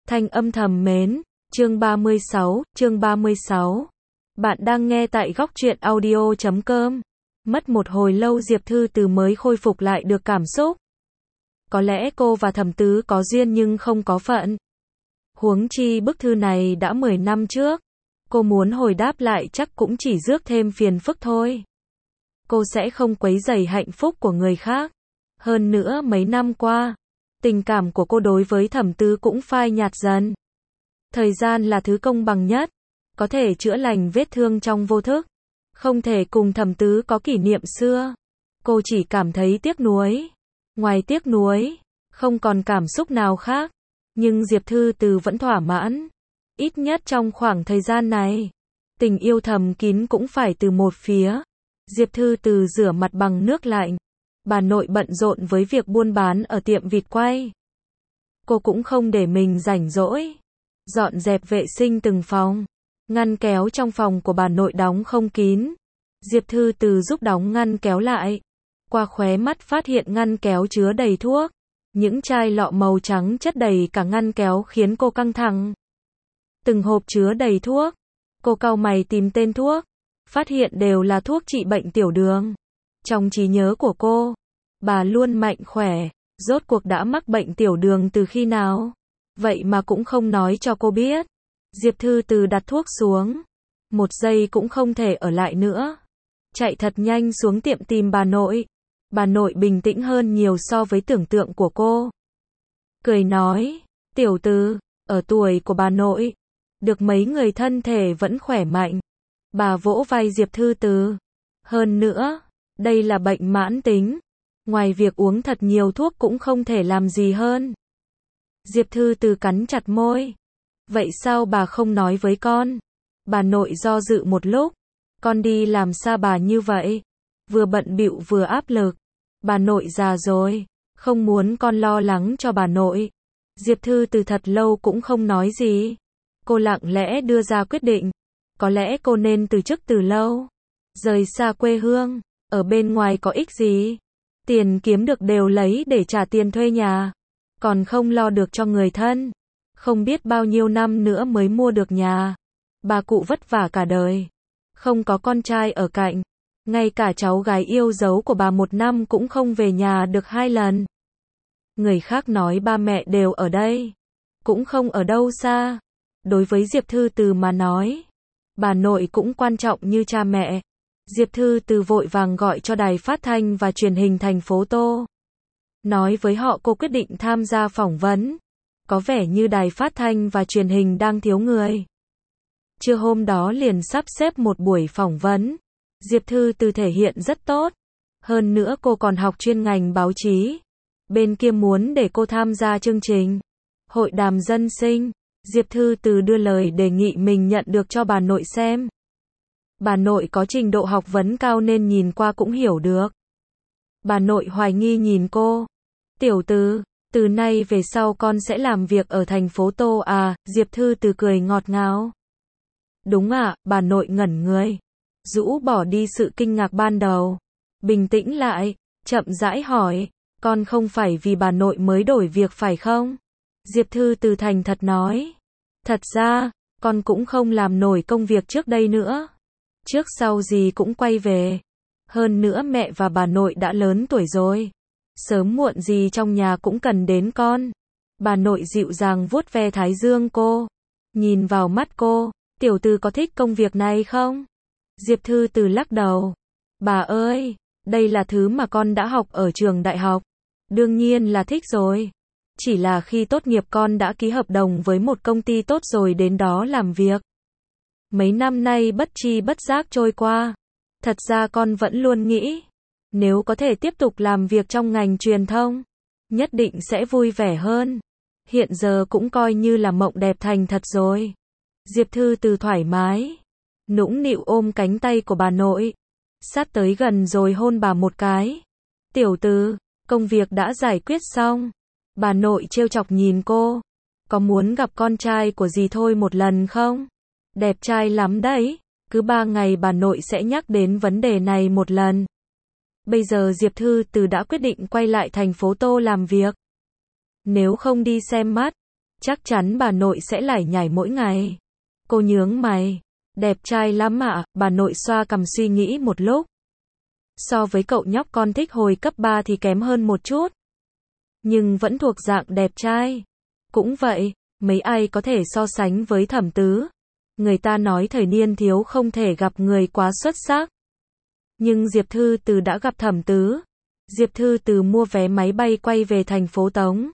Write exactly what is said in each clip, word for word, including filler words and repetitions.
Thanh âm thầm mến, chương ba mươi sáu, chương ba mươi sáu. Bạn đang nghe tại góc truyện audio chấm com. Mất một hồi lâu Diệp Thư Từ mới khôi phục lại được cảm xúc. Có lẽ cô và Thẩm Tứ có duyên nhưng không có phận. Huống chi bức thư này đã mười năm trước. Cô muốn hồi đáp lại chắc cũng chỉ rước thêm phiền phức thôi. Cô sẽ không quấy rầy hạnh phúc của người khác. Hơn nữa mấy năm qua, tình cảm của cô đối với Thẩm Tứ cũng phai nhạt dần. Thời gian là thứ công bằng nhất, có thể chữa lành vết thương trong vô thức. Không thể cùng Thẩm Tứ có kỷ niệm xưa. Cô chỉ cảm thấy tiếc nuối. Ngoài tiếc nuối, không còn cảm xúc nào khác. Nhưng Diệp Thư Từ vẫn thỏa mãn. Ít nhất trong khoảng thời gian này, tình yêu thầm kín cũng phải từ một phía. Diệp Thư Từ rửa mặt bằng nước lạnh. Bà nội bận rộn với việc buôn bán ở tiệm vịt quay. Cô cũng không để mình rảnh rỗi. Dọn dẹp vệ sinh từng phòng. Ngăn kéo trong phòng của bà nội đóng không kín. Diệp Thư Từ giúp đóng ngăn kéo lại. Qua khóe mắt phát hiện ngăn kéo chứa đầy thuốc. Những chai lọ màu trắng chất đầy cả ngăn kéo khiến cô căng thẳng. Từng hộp chứa đầy thuốc. Cô cau mày tìm tên thuốc. Phát hiện đều là thuốc trị bệnh tiểu đường. Trong trí nhớ của cô, bà luôn mạnh khỏe. Rốt cuộc đã mắc bệnh tiểu đường từ khi nào? Vậy mà cũng không nói cho cô biết. Diệp Thư Từ đặt thuốc xuống. Một giây cũng không thể ở lại nữa. Chạy thật nhanh xuống tiệm tìm bà nội. Bà nội bình tĩnh hơn nhiều so với tưởng tượng của cô. Cười nói, tiểu Từ, ở tuổi của bà nội, được mấy người thân thể vẫn khỏe mạnh. Bà vỗ vai Diệp Thư Từ. Hơn nữa, đây là bệnh mãn tính. Ngoài việc uống thật nhiều thuốc cũng không thể làm gì hơn. Diệp Thư Từ cắn chặt môi. Vậy sao bà không nói với con? Bà nội do dự một lúc. Con đi làm xa bà như vậy. Vừa bận bịu vừa áp lực. Bà nội già rồi. Không muốn con lo lắng cho bà nội. Diệp Thư Từ thật lâu cũng không nói gì. Cô lặng lẽ đưa ra quyết định. Có lẽ cô nên từ chức từ lâu. Rời xa quê hương. Ở bên ngoài có ích gì? Tiền kiếm được đều lấy để trả tiền thuê nhà. Còn không lo được cho người thân. Không biết bao nhiêu năm nữa mới mua được nhà. Bà cụ vất vả cả đời. Không có con trai ở cạnh. Ngay cả cháu gái yêu dấu của bà một năm cũng không về nhà được hai lần. Người khác nói ba mẹ đều ở đây. Cũng không ở đâu xa. Đối với Diệp Thư Từ mà nói, bà nội cũng quan trọng như cha mẹ. Diệp Thư Từ vội vàng gọi cho đài phát thanh và truyền hình thành phố Tô. Nói với họ cô quyết định tham gia phỏng vấn. Có vẻ như đài phát thanh và truyền hình đang thiếu người. Trưa hôm đó liền sắp xếp một buổi phỏng vấn. Diệp Thư Từ thể hiện rất tốt. Hơn nữa cô còn học chuyên ngành báo chí. Bên kia muốn để cô tham gia chương trình hội đàm dân sinh. Diệp Thư Từ đưa lời đề nghị mình nhận được cho bà nội xem. Bà nội có trình độ học vấn cao nên nhìn qua cũng hiểu được. Bà nội hoài nghi nhìn cô. Tiểu Từ, từ nay về sau con sẽ làm việc ở thành phố Tô à? Diệp Thư Từ cười ngọt ngào. Đúng ạ, à, bà nội ngẩn người. Rũ bỏ đi sự kinh ngạc ban đầu. Bình tĩnh lại, chậm rãi hỏi. Con không phải vì bà nội mới đổi việc phải không? Diệp Thư Từ thành thật nói. Thật ra, con cũng không làm nổi công việc trước đây nữa. Trước sau gì cũng quay về. Hơn nữa mẹ và bà nội đã lớn tuổi rồi. Sớm muộn gì trong nhà cũng cần đến con. Bà nội dịu dàng vuốt ve thái dương cô. Nhìn vào mắt cô. Tiểu Từ có thích công việc này không? Diệp Thư Từ lắc đầu. Bà ơi, đây là thứ mà con đã học ở trường đại học. Đương nhiên là thích rồi. Chỉ là khi tốt nghiệp con đã ký hợp đồng với một công ty tốt rồi đến đó làm việc. Mấy năm nay bất tri bất giác trôi qua. Thật ra con vẫn luôn nghĩ, nếu có thể tiếp tục làm việc trong ngành truyền thông, nhất định sẽ vui vẻ hơn. Hiện giờ cũng coi như là mộng đẹp thành thật rồi. Diệp Thư Từ thoải mái, nũng nịu ôm cánh tay của bà nội. Sát tới gần rồi hôn bà một cái. Tiểu Từ, công việc đã giải quyết xong. Bà nội trêu chọc nhìn cô. Có muốn gặp con trai của dì thôi một lần không? Đẹp trai lắm đấy. Cứ ba ngày bà nội sẽ nhắc đến vấn đề này một lần. Bây giờ Diệp Thư Từ đã quyết định quay lại thành phố Tô làm việc. Nếu không đi xem mắt, Chắc chắn bà nội sẽ lải nhải mỗi ngày. Cô nhướng mày. Đẹp trai lắm ạ, bà nội xoa cằm suy nghĩ một lúc. So với cậu nhóc con thích hồi cấp ba thì kém hơn một chút. Nhưng vẫn thuộc dạng đẹp trai. Cũng vậy, mấy ai có thể so sánh với Thẩm Tứ. Người ta nói thời niên thiếu không thể gặp người quá xuất sắc. Nhưng Diệp Thư Từ đã gặp Thẩm Tứ. Diệp Thư Từ mua vé máy bay quay về thành phố Tống.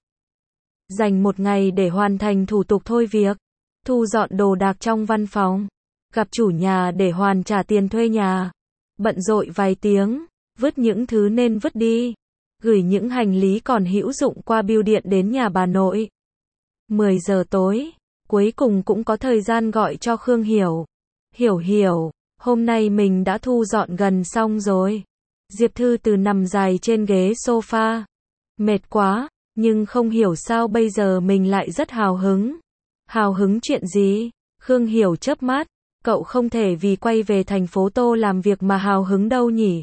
Dành một ngày để hoàn thành thủ tục thôi việc. Thu dọn đồ đạc trong văn phòng. Gặp chủ nhà để hoàn trả tiền thuê nhà. Bận rộn vài tiếng. Vứt những thứ nên vứt đi. Gửi những hành lý còn hữu dụng qua bưu điện đến nhà bà nội. mười giờ tối. Cuối cùng cũng có thời gian gọi cho Khương Hiểu. Hiểu hiểu. Hôm nay mình đã thu dọn gần xong rồi. Diệp Thư Từ nằm dài trên ghế sofa. Mệt quá. Nhưng không hiểu sao bây giờ mình lại rất hào hứng. Hào hứng chuyện gì? Khương Hiểu chớp mắt. Cậu không thể vì quay về thành phố Tô làm việc mà hào hứng đâu nhỉ?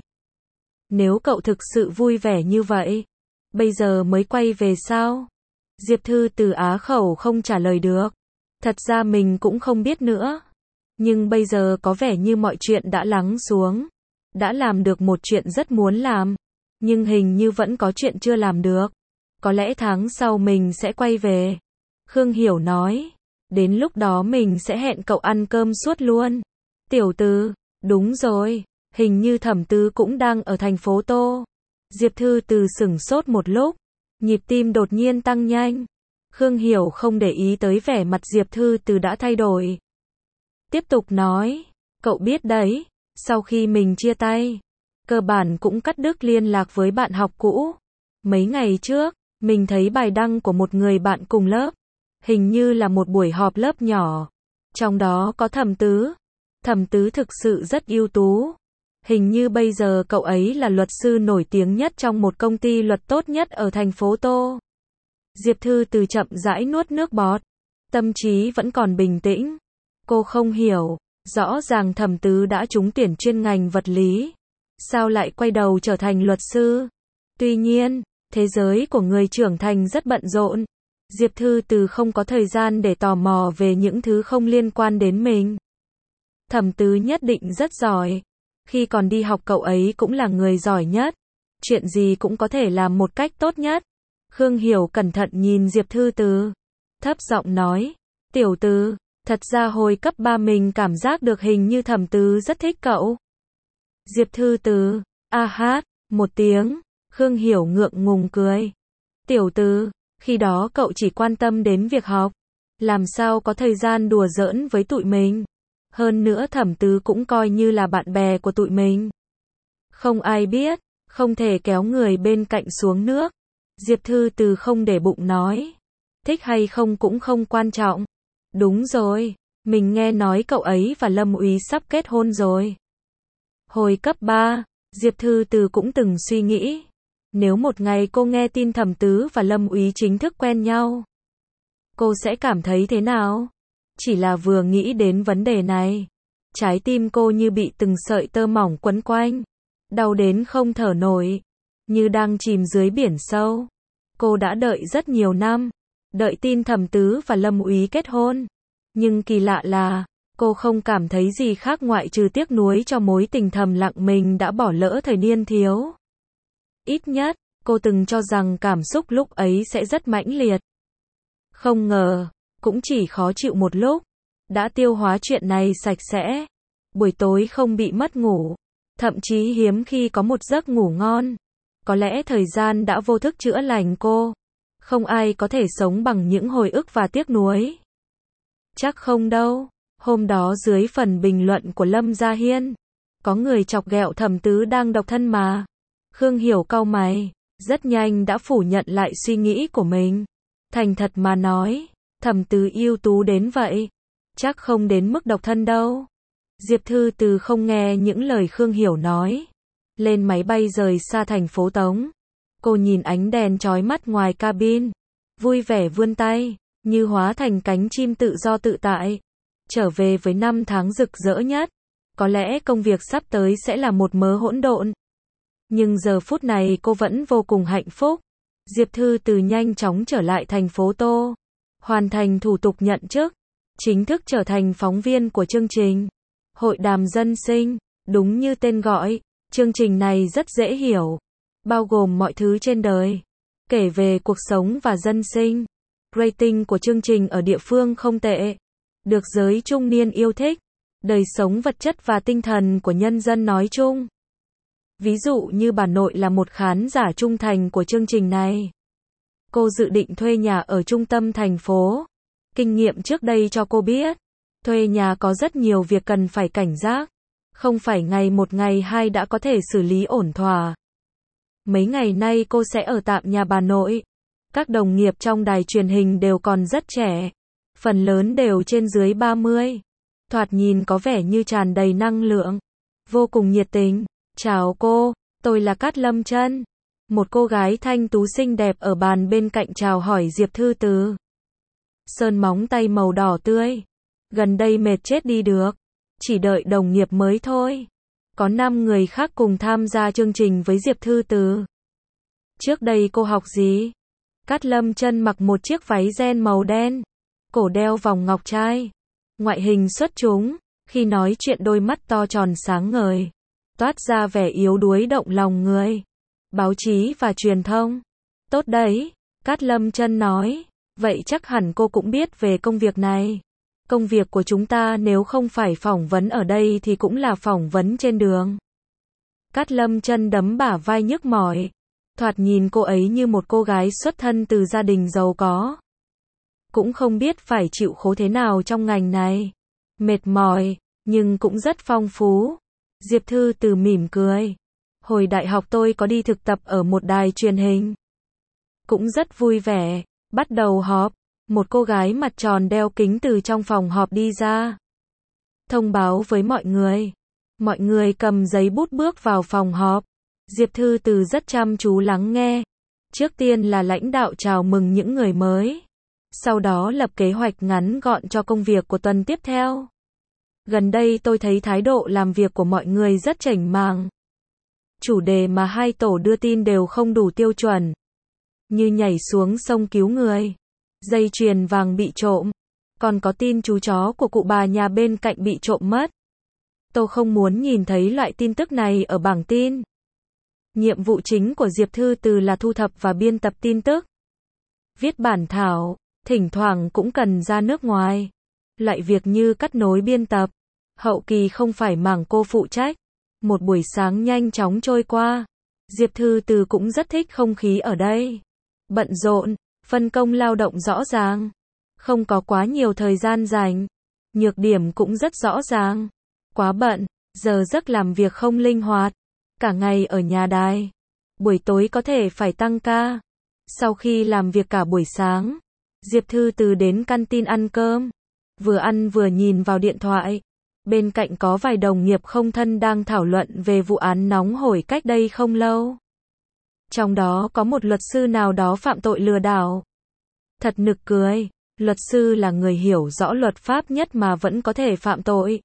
Nếu cậu thực sự vui vẻ như vậy, bây giờ mới quay về sao? Diệp Thư Từ á khẩu không trả lời được. Thật ra mình cũng không biết nữa. Nhưng bây giờ có vẻ như mọi chuyện đã lắng xuống. Đã làm được một chuyện rất muốn làm. Nhưng hình như vẫn có chuyện chưa làm được. Có lẽ tháng sau mình sẽ quay về. Khương Hiểu nói. Đến lúc đó mình sẽ hẹn cậu ăn cơm suốt luôn. Tiểu Từ, đúng rồi. Hình như Thẩm Tứ cũng đang ở thành phố Tô. Diệp Thư Từ sửng sốt một lúc. Nhịp tim đột nhiên tăng nhanh. Khương Hiểu không để ý tới vẻ mặt Diệp Thư Từ đã thay đổi. Tiếp tục nói. Cậu biết đấy. Sau khi mình chia tay, cơ bản cũng cắt đứt liên lạc với bạn học cũ. Mấy ngày trước, mình thấy bài đăng của một người bạn cùng lớp. Hình như là một buổi họp lớp nhỏ. Trong đó có Thẩm Tứ. Thẩm Tứ thực sự rất ưu tú. Hình như bây giờ cậu ấy là luật sư nổi tiếng nhất trong một công ty luật tốt nhất ở thành phố Tô. Diệp Thư Từ chậm rãi nuốt nước bọt. Tâm trí vẫn còn bình tĩnh. Cô không hiểu. Rõ ràng Thẩm Tứ đã trúng tuyển chuyên ngành vật lý. Sao lại quay đầu trở thành luật sư? Tuy nhiên, thế giới của người trưởng thành rất bận rộn. Diệp Thư Từ không có thời gian để tò mò về những thứ không liên quan đến mình. Thẩm Tứ nhất định rất giỏi. Khi còn đi học cậu ấy cũng là người giỏi nhất. Chuyện gì cũng có thể làm một cách tốt nhất. Khương Hiểu cẩn thận nhìn Diệp Thư Từ. Thấp giọng nói. Tiểu Từ, thật ra hồi cấp ba mình cảm giác được hình như Thẩm Tứ rất thích cậu. Diệp Thư Từ. A hát. Một tiếng. Khương Hiểu ngượng ngùng cười. Tiểu Từ, khi đó cậu chỉ quan tâm đến việc học. Làm sao có thời gian đùa giỡn với tụi mình. Hơn nữa Thẩm Tứ cũng coi như là bạn bè của tụi mình. Không ai biết, không thể kéo người bên cạnh xuống nước. Diệp Thư Từ không để bụng nói. Thích hay không cũng không quan trọng. Đúng rồi, mình nghe nói cậu ấy và Lâm Úy sắp kết hôn rồi. Hồi cấp ba, Diệp Thư Từ cũng từng suy nghĩ. Nếu một ngày cô nghe tin Thẩm Tứ và Lâm Úy chính thức quen nhau, cô sẽ cảm thấy thế nào? Chỉ là vừa nghĩ đến vấn đề này, trái tim cô như bị từng sợi tơ mỏng quấn quanh, đau đến không thở nổi, như đang chìm dưới biển sâu. Cô đã đợi rất nhiều năm, đợi tin Thẩm Tứ và Lâm Úy kết hôn. Nhưng kỳ lạ là, cô không cảm thấy gì khác ngoại trừ tiếc nuối cho mối tình thầm lặng mình đã bỏ lỡ thời niên thiếu. Ít nhất, cô từng cho rằng cảm xúc lúc ấy sẽ rất mãnh liệt. Không ngờ, cũng chỉ khó chịu một lúc, đã tiêu hóa chuyện này sạch sẽ. Buổi tối không bị mất ngủ, thậm chí hiếm khi có một giấc ngủ ngon. Có lẽ thời gian đã vô thức chữa lành cô. Không ai có thể sống bằng những hồi ức và tiếc nuối. Chắc không đâu. Hôm đó dưới phần bình luận của Lâm Gia Hiên, có người chọc ghẹo Thẩm Tứ đang độc thân mà. Khương Hiểu cau mày, rất nhanh đã phủ nhận lại suy nghĩ của mình. Thành thật mà nói, Thẩm Tứ ưu tú đến vậy, chắc không đến mức độc thân đâu. Diệp Thư Từ không nghe những lời Khương Hiểu nói. Lên máy bay rời xa thành phố Tống. Cô nhìn ánh đèn chói mắt ngoài cabin, vui vẻ vươn tay, như hóa thành cánh chim tự do tự tại. Trở về với năm tháng rực rỡ nhất. Có lẽ công việc sắp tới sẽ là một mớ hỗn độn. Nhưng giờ phút này cô vẫn vô cùng hạnh phúc. Diệp Thư Từ nhanh chóng trở lại thành phố Tô. hoàn thành thủ tục nhận chức, chính thức trở thành phóng viên của chương trình Hội đàm dân sinh. Đúng như tên gọi, chương trình này rất dễ hiểu, bao gồm mọi thứ trên đời, kể về cuộc sống và dân sinh. Rating của chương trình ở địa phương không tệ, được giới trung niên yêu thích, đời sống vật chất và tinh thần của nhân dân nói chung. Ví dụ như bà nội là một khán giả trung thành của chương trình này. Cô dự định thuê nhà ở trung tâm thành phố. Kinh nghiệm trước đây cho cô biết, thuê nhà có rất nhiều việc cần phải cảnh giác. Không phải ngày một ngày hai đã có thể xử lý ổn thỏa. Mấy ngày nay cô sẽ ở tạm nhà bà nội. Các đồng nghiệp trong đài truyền hình đều còn rất trẻ. Phần lớn đều trên dưới ba mươi. Thoạt nhìn có vẻ như tràn đầy năng lượng. Vô cùng nhiệt tình. Chào cô, tôi là Cát Lâm Chân. Một cô gái thanh tú xinh đẹp ở bàn bên cạnh chào hỏi Diệp Thư Từ. Sơn móng tay màu đỏ tươi. Gần đây mệt chết đi được. Chỉ đợi đồng nghiệp mới thôi. Có năm người khác cùng tham gia chương trình với Diệp Thư Từ. Trước đây cô học gì? Cát Lâm Chân mặc một chiếc váy ren màu đen. Cổ đeo vòng ngọc trai. Ngoại hình xuất chúng. Khi nói chuyện đôi mắt to tròn sáng ngời. Toát ra vẻ yếu đuối động lòng người. Báo chí và truyền thông. Tốt đấy, Cát Lâm Chân nói. Vậy chắc hẳn cô cũng biết về công việc này. Công việc của chúng ta nếu không phải phỏng vấn ở đây thì cũng là phỏng vấn trên đường. Cát Lâm Chân đấm bả vai nhức mỏi. Thoạt nhìn cô ấy như một cô gái xuất thân từ gia đình giàu có. Cũng không biết phải chịu khổ thế nào trong ngành này. Mệt mỏi, nhưng cũng rất phong phú. Diệp Thư Từ mỉm cười. Hồi đại học tôi có đi thực tập ở một đài truyền hình. Cũng rất vui vẻ. Bắt đầu họp. Một cô gái mặt tròn đeo kính từ trong phòng họp đi ra. Thông báo với mọi người. Mọi người cầm giấy bút bước vào phòng họp. Diệp Thư Từ rất chăm chú lắng nghe. Trước tiên là lãnh đạo chào mừng những người mới. Sau đó lập kế hoạch ngắn gọn cho công việc của tuần tiếp theo. Gần đây tôi thấy thái độ làm việc của mọi người rất chảnh màng. Chủ đề mà hai tổ đưa tin đều không đủ tiêu chuẩn. Như nhảy xuống sông cứu người. Dây chuyền vàng bị trộm. Còn có tin chú chó của cụ bà nhà bên cạnh bị trộm mất. Tôi không muốn nhìn thấy loại tin tức này ở bảng tin. Nhiệm vụ chính của Diệp Thư Từ là thu thập và biên tập tin tức. Viết bản thảo, thỉnh thoảng cũng cần ra nước ngoài. Loại việc như cắt nối biên tập, hậu kỳ không phải mảng cô phụ trách. Một buổi sáng nhanh chóng trôi qua. Diệp Thư Từ cũng rất thích không khí ở đây. Bận rộn, phân công lao động rõ ràng. Không có quá nhiều thời gian rảnh. Nhược điểm cũng rất rõ ràng. Quá bận, giờ giấc làm việc không linh hoạt. Cả ngày ở nhà đài. Buổi tối có thể phải tăng ca. Sau khi làm việc cả buổi sáng, Diệp Thư Từ đến canteen ăn cơm. Vừa ăn vừa nhìn vào điện thoại. Bên cạnh có vài đồng nghiệp không thân đang thảo luận về vụ án nóng hổi cách đây không lâu. Trong đó có một luật sư nào đó phạm tội lừa đảo. Thật nực cười, luật sư là người hiểu rõ luật pháp nhất mà vẫn có thể phạm tội.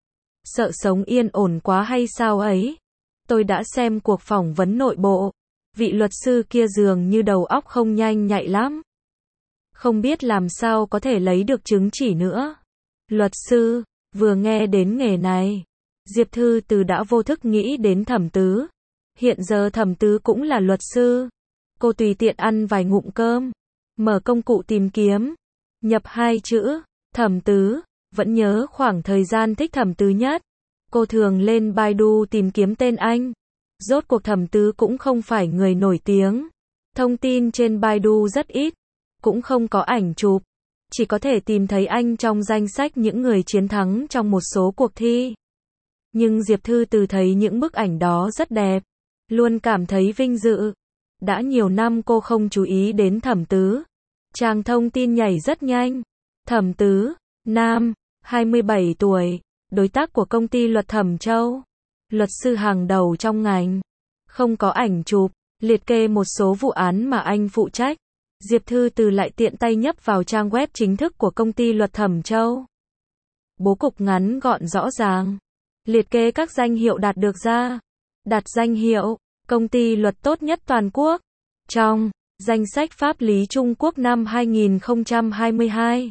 Sợ sống yên ổn quá hay sao ấy? Tôi đã xem cuộc phỏng vấn nội bộ. Vị luật sư kia dường như đầu óc không nhanh nhạy lắm. Không biết làm sao có thể lấy được chứng chỉ nữa. Luật sư, vừa nghe đến nghề này, Diệp Thư Từ đã vô thức nghĩ đến Thẩm Tứ. Hiện giờ Thẩm Tứ cũng là luật sư. Cô tùy tiện ăn vài ngụm cơm, mở công cụ tìm kiếm, nhập hai chữ, Thẩm Tứ, vẫn nhớ khoảng thời gian thích Thẩm Tứ nhất. Cô thường lên Baidu tìm kiếm tên anh. Rốt cuộc Thẩm Tứ cũng không phải người nổi tiếng. Thông tin trên Baidu rất ít, cũng không có ảnh chụp. Chỉ có thể tìm thấy anh trong danh sách những người chiến thắng trong một số cuộc thi. Nhưng Diệp Thư Từ thấy những bức ảnh đó rất đẹp. Luôn cảm thấy vinh dự. Đã nhiều năm cô không chú ý đến Thẩm Tứ. Trang thông tin nhảy rất nhanh. Thẩm Tứ, nam, hai mươi bảy tuổi, đối tác của công ty luật Thẩm Châu. Luật sư hàng đầu trong ngành. Không có ảnh chụp, liệt kê một số vụ án mà anh phụ trách. Diệp Thư Từ lại tiện tay nhấp vào trang web chính thức của công ty luật Thẩm Châu. Bố cục ngắn gọn rõ ràng. Liệt kê các danh hiệu đạt được ra. Đạt danh hiệu, công ty luật tốt nhất toàn quốc. Trong Danh sách pháp lý Trung Quốc năm hai nghìn không trăm hai mươi hai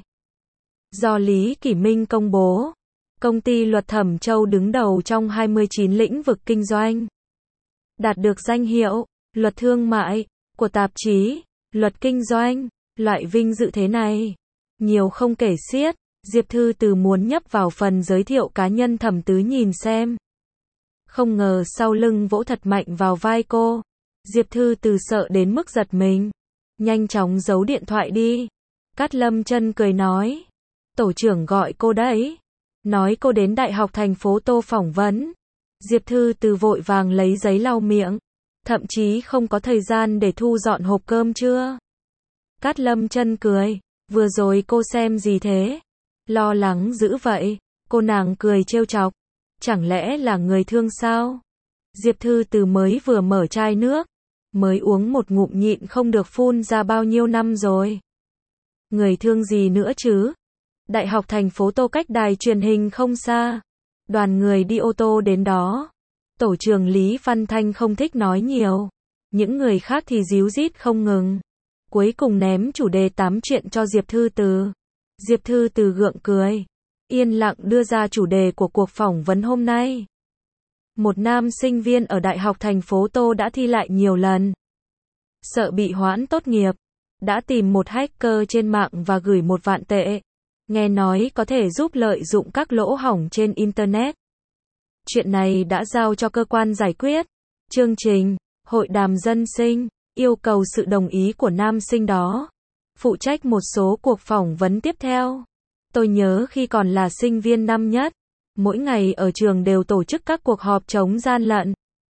do Lý Kỷ Minh công bố. Công ty luật Thẩm Châu đứng đầu trong hai mươi chín lĩnh vực kinh doanh. Đạt được danh hiệu luật thương mại của tạp chí Luật Kinh doanh. Loại vinh dự thế này nhiều không kể xiết. Diệp Thư Từ muốn nhấp vào phần giới thiệu cá nhân Thẩm Tứ nhìn xem. Không ngờ sau lưng vỗ thật mạnh vào vai cô. Diệp Thư Từ sợ đến mức giật mình. Nhanh chóng giấu điện thoại đi. Cát Lâm Chân cười nói. Tổ trưởng gọi cô đấy. Nói cô đến Đại học thành phố Tô phỏng vấn. Diệp Thư Từ vội vàng lấy giấy lau miệng. Thậm chí không có thời gian để thu dọn hộp cơm chưa. Cát Lâm Chân cười. Vừa rồi cô xem gì thế? Lo lắng dữ vậy. Cô nàng cười trêu chọc. Chẳng lẽ là người thương sao? Diệp Thư Từ mới vừa mở chai nước. Mới uống một ngụm nhịn không được phun ra bao nhiêu năm rồi. Người thương gì nữa chứ? Đại học thành phố Tô cách đài truyền hình không xa. Đoàn người đi ô tô đến đó. Tổ trưởng Lý Văn Thanh không thích nói nhiều. Những người khác thì díu dít không ngừng. Cuối cùng ném chủ đề tám chuyện cho Diệp Thư Từ. Diệp Thư Từ gượng cười. Yên lặng đưa ra chủ đề của cuộc phỏng vấn hôm nay. Một nam sinh viên ở Đại học thành phố Tô đã thi lại nhiều lần. Sợ bị hoãn tốt nghiệp. Đã tìm một hacker trên mạng và gửi một vạn tệ. Nghe nói có thể giúp lợi dụng các lỗ hổng trên Internet. Chuyện này đã giao cho cơ quan giải quyết. Chương trình, hội đàm dân sinh, yêu cầu sự đồng ý của nam sinh đó. Phụ trách một số cuộc phỏng vấn tiếp theo. Tôi nhớ khi còn là sinh viên năm nhất. Mỗi ngày ở trường đều tổ chức các cuộc họp chống gian lận.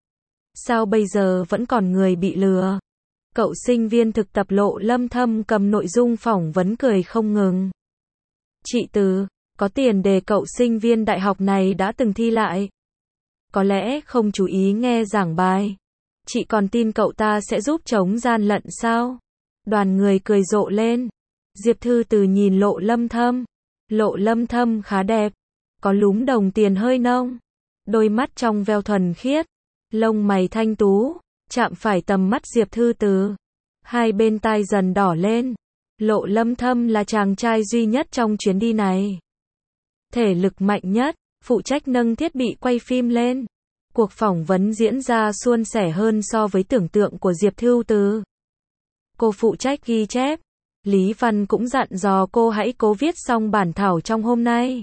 Sao bây giờ vẫn còn người bị lừa? Cậu sinh viên thực tập Lộ Lâm Thâm cầm nội dung phỏng vấn cười không ngừng. Chị Từ, có tiền đề cậu sinh viên đại học này đã từng thi lại. Có lẽ không chú ý nghe giảng bài. Chị còn tin cậu ta sẽ giúp chống gian lận sao? Đoàn người cười rộ lên. Diệp Thư Từ nhìn Lộ Lâm Thâm. Lộ Lâm Thâm khá đẹp. Có lúm đồng tiền hơi nông. Đôi mắt trong veo thuần khiết. Lông mày thanh tú. Chạm phải tầm mắt Diệp Thư Từ. Hai bên tai dần đỏ lên. Lộ Lâm Thâm là chàng trai duy nhất trong chuyến đi này. Thể lực mạnh nhất, phụ trách nâng thiết bị quay phim lên. Cuộc phỏng vấn diễn ra suôn sẻ hơn so với tưởng tượng của Diệp Thư Từ. Cô phụ trách ghi chép. Lý Văn cũng dặn dò cô hãy cố viết xong bản thảo trong hôm nay.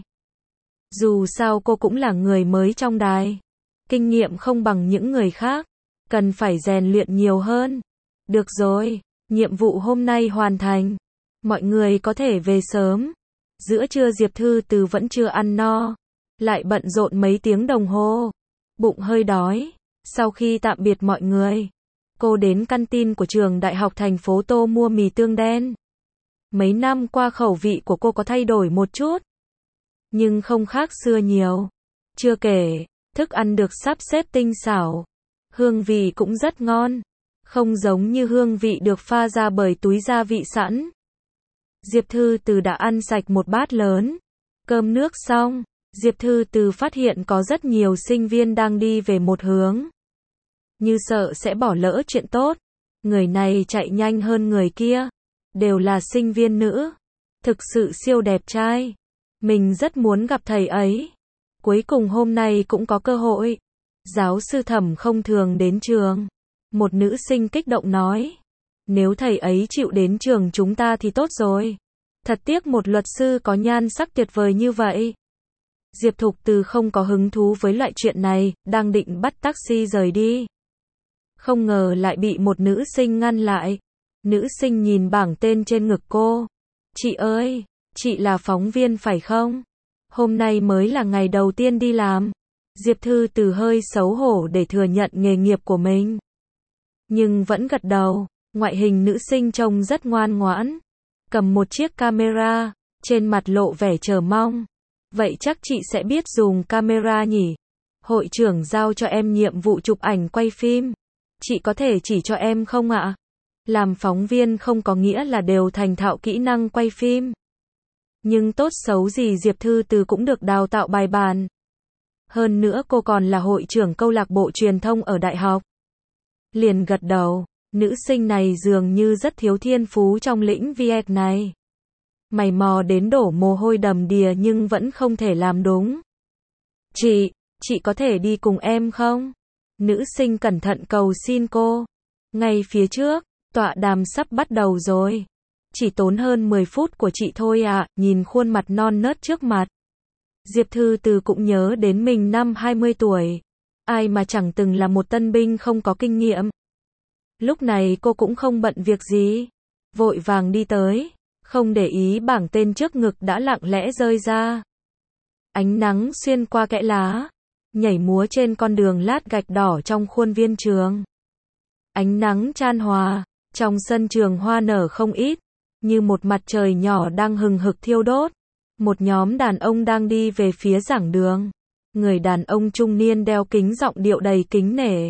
Dù sao cô cũng là người mới trong đài. Kinh nghiệm không bằng những người khác. Cần phải rèn luyện nhiều hơn. Được rồi, nhiệm vụ hôm nay hoàn thành. Mọi người có thể về sớm. Giữa trưa Diệp Thư Từ vẫn chưa ăn no. Lại bận rộn mấy tiếng đồng hồ. Bụng hơi đói. Sau khi tạm biệt mọi người, cô đến căn tin của trường Đại học thành phố Tô mua mì tương đen. Mấy năm qua khẩu vị của cô có thay đổi một chút. Nhưng không khác xưa nhiều. Chưa kể, thức ăn được sắp xếp tinh xảo. Hương vị cũng rất ngon. Không giống như hương vị được pha ra bởi túi gia vị sẵn. Diệp Thư Từ đã ăn sạch một bát lớn. Cơm nước xong, Diệp Thư Từ phát hiện có rất nhiều sinh viên đang đi về một hướng. Như sợ sẽ bỏ lỡ chuyện tốt. Người này chạy nhanh hơn người kia. Đều là sinh viên nữ. Thực sự siêu đẹp trai. Mình rất muốn gặp thầy ấy. Cuối cùng hôm nay cũng có cơ hội. Giáo sư Thẩm không thường đến trường. Một nữ sinh kích động nói. Nếu thầy ấy chịu đến trường chúng ta thì tốt rồi. Thật tiếc một luật sư có nhan sắc tuyệt vời như vậy. Diệp Thục Từ không có hứng thú với loại chuyện này, đang định bắt taxi rời đi. Không ngờ lại bị một nữ sinh ngăn lại. Nữ sinh nhìn bảng tên trên ngực cô. Chị ơi, chị là phóng viên phải không? Hôm nay mới là ngày đầu tiên đi làm. Diệp Thư Từ hơi xấu hổ để thừa nhận nghề nghiệp của mình. Nhưng vẫn gật đầu. Ngoại hình nữ sinh trông rất ngoan ngoãn. Cầm một chiếc camera, trên mặt lộ vẻ chờ mong. Vậy chắc chị sẽ biết dùng camera nhỉ? Hội trưởng giao cho em nhiệm vụ chụp ảnh quay phim. Chị có thể chỉ cho em không ạ? Làm phóng viên không có nghĩa là đều thành thạo kỹ năng quay phim. Nhưng tốt xấu gì Diệp Thư Từ cũng được đào tạo bài bản. Hơn nữa cô còn là hội trưởng câu lạc bộ truyền thông ở đại học. Liền gật đầu. Nữ sinh này dường như rất thiếu thiên phú trong lĩnh việc này. Mày mò đến đổ mồ hôi đầm đìa nhưng vẫn không thể làm đúng. Chị, chị có thể đi cùng em không? Nữ sinh cẩn thận cầu xin cô. Ngay phía trước, tọa đàm sắp bắt đầu rồi. Chỉ tốn hơn mười phút của chị thôi ạ, nhìn khuôn mặt non nớt trước mặt. Diệp Thư Từ cũng nhớ đến mình năm hai mươi tuổi. Ai mà chẳng từng là một tân binh không có kinh nghiệm. Lúc này cô cũng không bận việc gì. Vội vàng đi tới, không để ý bảng tên trước ngực đã lặng lẽ rơi ra. Ánh nắng xuyên qua kẽ lá, nhảy múa trên con đường lát gạch đỏ trong khuôn viên trường. Ánh nắng chan hòa, trong sân trường hoa nở không ít, như một mặt trời nhỏ đang hừng hực thiêu đốt. Một nhóm đàn ông đang đi về phía giảng đường. Người đàn ông trung niên đeo kính giọng điệu đầy kính nể.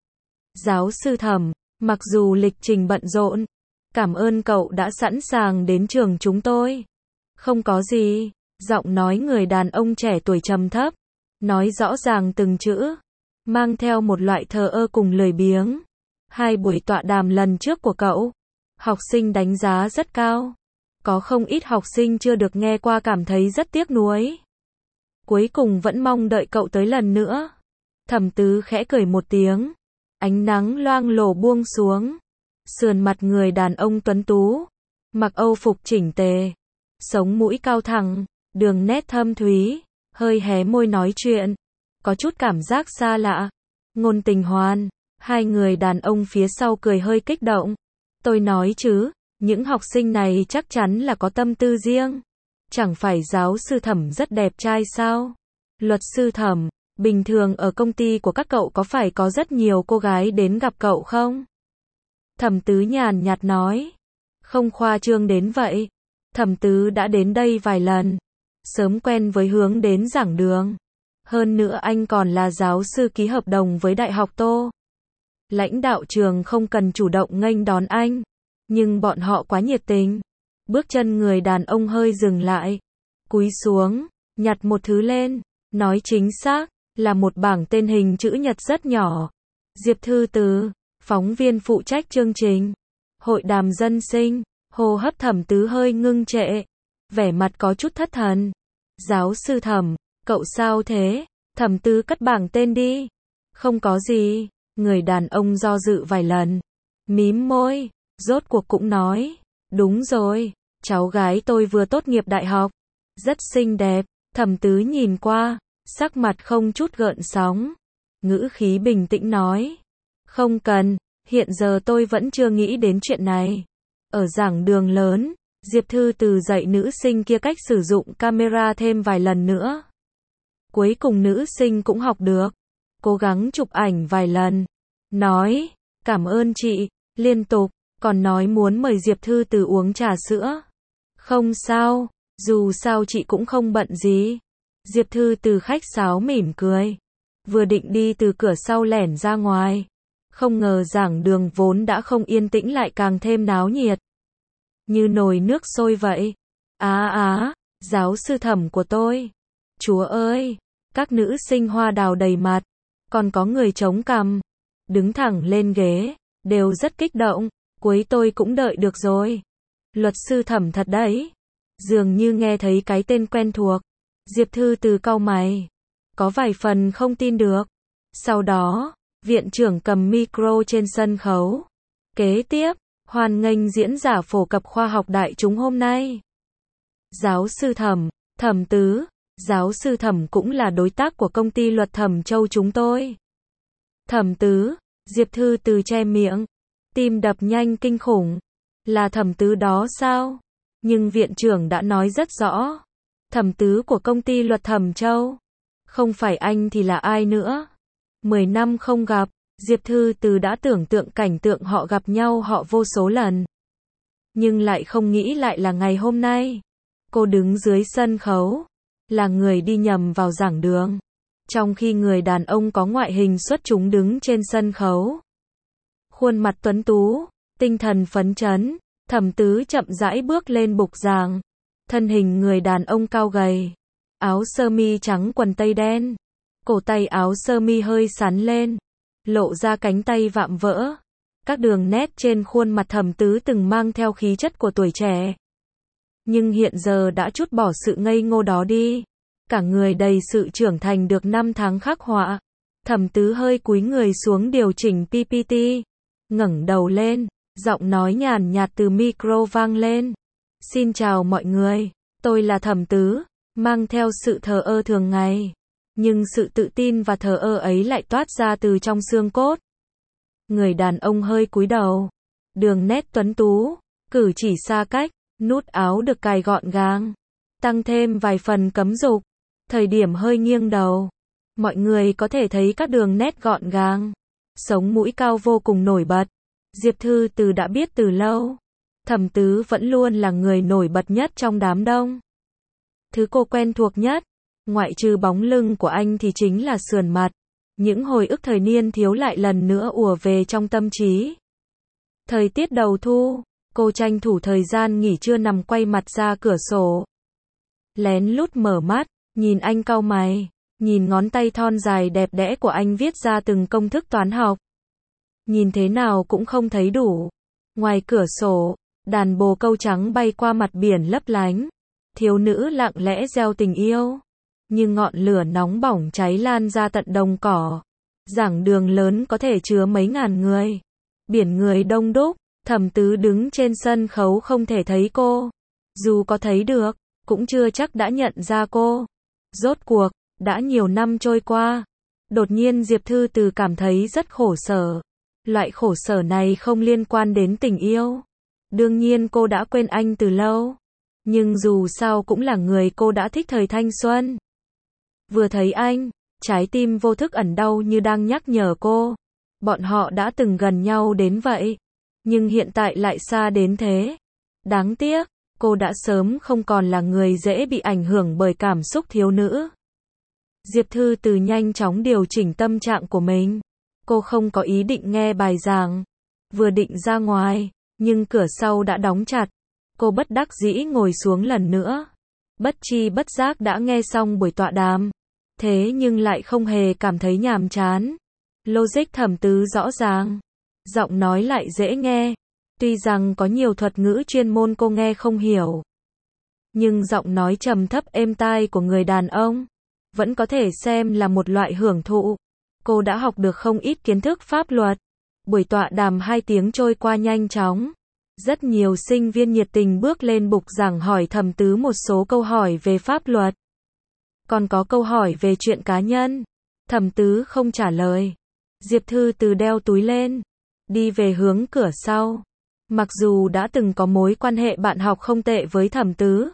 Giáo sư Thẩm, mặc dù lịch trình bận rộn, cảm ơn cậu đã sẵn sàng đến trường chúng tôi. Không có gì, giọng nói người đàn ông trẻ tuổi trầm thấp, nói rõ ràng từng chữ, mang theo một loại thờ ơ cùng lười biếng. Hai buổi tọa đàm lần trước của cậu, học sinh đánh giá rất cao. Có không ít học sinh chưa được nghe qua cảm thấy rất tiếc nuối. Cuối cùng vẫn mong đợi cậu tới lần nữa. Thẩm Tứ khẽ cười một tiếng. Ánh nắng loang lổ buông xuống. Sườn mặt người đàn ông tuấn tú, mặc âu phục chỉnh tề, sống mũi cao thẳng, đường nét thâm thúy, hơi hé môi nói chuyện, có chút cảm giác xa lạ. Ngôn Tình Hoan, hai người đàn ông phía sau cười hơi kích động. Tôi nói chứ, những học sinh này chắc chắn là có tâm tư riêng. Chẳng phải giáo sư Thẩm rất đẹp trai sao? Luật sư Thẩm, bình thường ở công ty của các cậu có phải có rất nhiều cô gái đến gặp cậu không? Thẩm Tứ nhàn nhạt nói. Không khoa trương đến vậy. Thẩm Tứ đã đến đây vài lần. Sớm quen với hướng đến giảng đường. Hơn nữa anh còn là giáo sư ký hợp đồng với Đại học Tô. Lãnh đạo trường không cần chủ động nghênh đón anh. Nhưng bọn họ quá nhiệt tình. Bước chân người đàn ông hơi dừng lại. Cúi xuống, nhặt một thứ lên. Nói chính xác, là một bảng tên hình chữ nhật rất nhỏ. Diệp Thư Từ, phóng viên phụ trách chương trình. Hội đàm dân sinh, hô hấp Thẩm Tứ hơi ngưng trệ. Vẻ mặt có chút thất thần. Giáo sư Thẩm, cậu sao thế? Thẩm Tứ cất bảng tên đi. Không có gì. Người đàn ông do dự vài lần. Mím môi, rốt cuộc cũng nói. Đúng rồi, cháu gái tôi vừa tốt nghiệp đại học. Rất xinh đẹp. Thẩm Tứ nhìn qua, sắc mặt không chút gợn sóng. Ngữ khí bình tĩnh nói. Không cần, hiện giờ tôi vẫn chưa nghĩ đến chuyện này. Ở giảng đường lớn, Diệp Thư Từ dạy nữ sinh kia cách sử dụng camera thêm vài lần nữa. Cuối cùng nữ sinh cũng học được. Cố gắng chụp ảnh vài lần. Nói, cảm ơn chị, liên tục, còn nói muốn mời Diệp Thư Từ uống trà sữa. Không sao, dù sao chị cũng không bận gì. Diệp Thư Từ khách sáo mỉm cười. Vừa định đi từ cửa sau lẻn ra ngoài. Không ngờ giảng đường vốn đã không yên tĩnh lại càng thêm náo nhiệt. Như nồi nước sôi vậy. Á á, giáo sư Thẩm của tôi. Chúa ơi, các nữ sinh hoa đào đầy mặt. Còn có người chống cằm, đứng thẳng lên ghế, đều rất kích động. Cuối tôi cũng đợi được rồi. Luật sư Thẩm thật đấy. Dường như nghe thấy cái tên quen thuộc. Diệp Thư Từ cau mày. Có vài phần không tin được. Sau đó, viện trưởng cầm micro trên sân khấu. Kế tiếp, hoan nghênh diễn giả phổ cập khoa học đại chúng hôm nay. Giáo sư Thẩm, Thẩm Tứ, giáo sư Thẩm cũng là đối tác của công ty luật Thẩm Châu chúng tôi. Thẩm Tứ, Diệp Thư Từ che miệng, tim đập nhanh kinh khủng. Là Thẩm Tứ đó sao? Nhưng viện trưởng đã nói rất rõ. Thẩm Tứ của công ty luật Thẩm Châu. Không phải anh thì là ai nữa? Mười năm không gặp, Diệp Thư Từ đã tưởng tượng cảnh tượng họ gặp nhau họ vô số lần. Nhưng lại không nghĩ lại là ngày hôm nay. Cô đứng dưới sân khấu, là người đi nhầm vào giảng đường. Trong khi người đàn ông có ngoại hình xuất chúng đứng trên sân khấu. Khuôn mặt tuấn tú, tinh thần phấn chấn, Thẩm Tứ chậm rãi bước lên bục giảng. Thân hình người đàn ông cao gầy, áo sơ mi trắng quần tây đen, cổ tay áo sơ mi hơi sắn lên, lộ ra cánh tay vạm vỡ. Các đường nét trên khuôn mặt Thẩm Tứ từng mang theo khí chất của tuổi trẻ. Nhưng hiện giờ đã trút bỏ sự ngây ngô đó đi. Cả người đầy sự trưởng thành được năm tháng khắc họa. Thẩm Tứ hơi cúi người xuống điều chỉnh pê pê tê. Ngẩng đầu lên, giọng nói nhàn nhạt từ micro vang lên. Xin chào mọi người, tôi là Thẩm Tứ, mang theo sự thờ ơ thường ngày. Nhưng sự tự tin và thờ ơ ấy lại toát ra từ trong xương cốt. Người đàn ông hơi cúi đầu. Đường nét tuấn tú, cử chỉ xa cách, nút áo được cài gọn gàng. Tăng thêm vài phần cấm dục. Thời điểm hơi nghiêng đầu. Mọi người có thể thấy các đường nét gọn gàng. Sống mũi cao vô cùng nổi bật. Diệp Thư Từ đã biết từ lâu. Thẩm Tứ vẫn luôn là người nổi bật nhất trong đám đông. Thứ cô quen thuộc nhất, ngoại trừ bóng lưng của anh thì chính là sườn mặt. Những hồi ức thời niên thiếu lại lần nữa ùa về trong tâm trí. Thời tiết đầu thu, cô tranh thủ thời gian nghỉ trưa nằm quay mặt ra cửa sổ. Lén lút mở mắt, nhìn anh cau mày, nhìn ngón tay thon dài đẹp đẽ của anh viết ra từng công thức toán học. Nhìn thế nào cũng không thấy đủ. Ngoài cửa sổ, đàn bồ câu trắng bay qua mặt biển lấp lánh. Thiếu nữ lặng lẽ gieo tình yêu. Nhưng ngọn lửa nóng bỏng cháy lan ra tận đồng cỏ. Giảng đường lớn có thể chứa mấy ngàn người. Biển người đông đúc, Thẩm Tứ đứng trên sân khấu không thể thấy cô. Dù có thấy được, cũng chưa chắc đã nhận ra cô. Rốt cuộc, đã nhiều năm trôi qua. Đột nhiên Diệp Thư Từ cảm thấy rất khổ sở. Loại khổ sở này không liên quan đến tình yêu. Đương nhiên cô đã quên anh từ lâu. Nhưng dù sao cũng là người cô đã thích thời thanh xuân. Vừa thấy anh, trái tim vô thức ẩn đau như đang nhắc nhở cô. Bọn họ đã từng gần nhau đến vậy. Nhưng hiện tại lại xa đến thế. Đáng tiếc, cô đã sớm không còn là người dễ bị ảnh hưởng bởi cảm xúc thiếu nữ. Diệp Thư Từ nhanh chóng điều chỉnh tâm trạng của mình. Cô không có ý định nghe bài giảng. Vừa định ra ngoài, nhưng cửa sau đã đóng chặt. Cô bất đắc dĩ ngồi xuống lần nữa. Bất tri bất giác đã nghe xong buổi tọa đàm. Thế nhưng lại không hề cảm thấy nhàm chán. Logic Thẩm Tứ rõ ràng. Giọng nói lại dễ nghe. Tuy rằng có nhiều thuật ngữ chuyên môn cô nghe không hiểu. Nhưng giọng nói trầm thấp êm tai của người đàn ông vẫn có thể xem là một loại hưởng thụ. Cô đã học được không ít kiến thức pháp luật. Buổi tọa đàm hai tiếng trôi qua nhanh chóng. Rất nhiều sinh viên nhiệt tình bước lên bục giảng hỏi Thẩm Tứ một số câu hỏi về pháp luật. Còn có câu hỏi về chuyện cá nhân. Thẩm Tứ không trả lời. Diệp Thư Từ đeo túi lên, đi về hướng cửa sau. Mặc dù đã từng có mối quan hệ bạn học không tệ với Thẩm Tứ,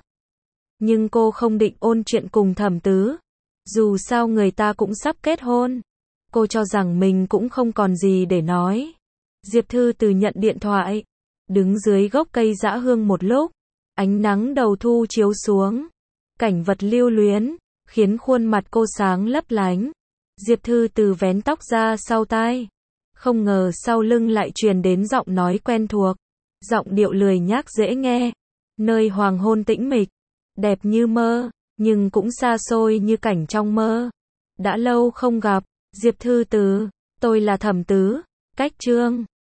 nhưng cô không định ôn chuyện cùng Thẩm Tứ. Dù sao người ta cũng sắp kết hôn. Cô cho rằng mình cũng không còn gì để nói. Diệp Thư Từ nhận điện thoại, đứng dưới gốc cây dã hương một lúc. Ánh nắng đầu thu chiếu xuống, cảnh vật lưu luyến, khiến khuôn mặt cô sáng lấp lánh. Diệp Thư Từ vén tóc ra sau tai. Không ngờ sau lưng lại truyền đến giọng nói quen thuộc. Giọng điệu lười nhác dễ nghe. Nơi hoàng hôn tĩnh mịch, đẹp như mơ, nhưng cũng xa xôi như cảnh trong mơ. Đã lâu không gặp, Diệp Thư Từ, tôi là Thẩm Tứ, cách chương.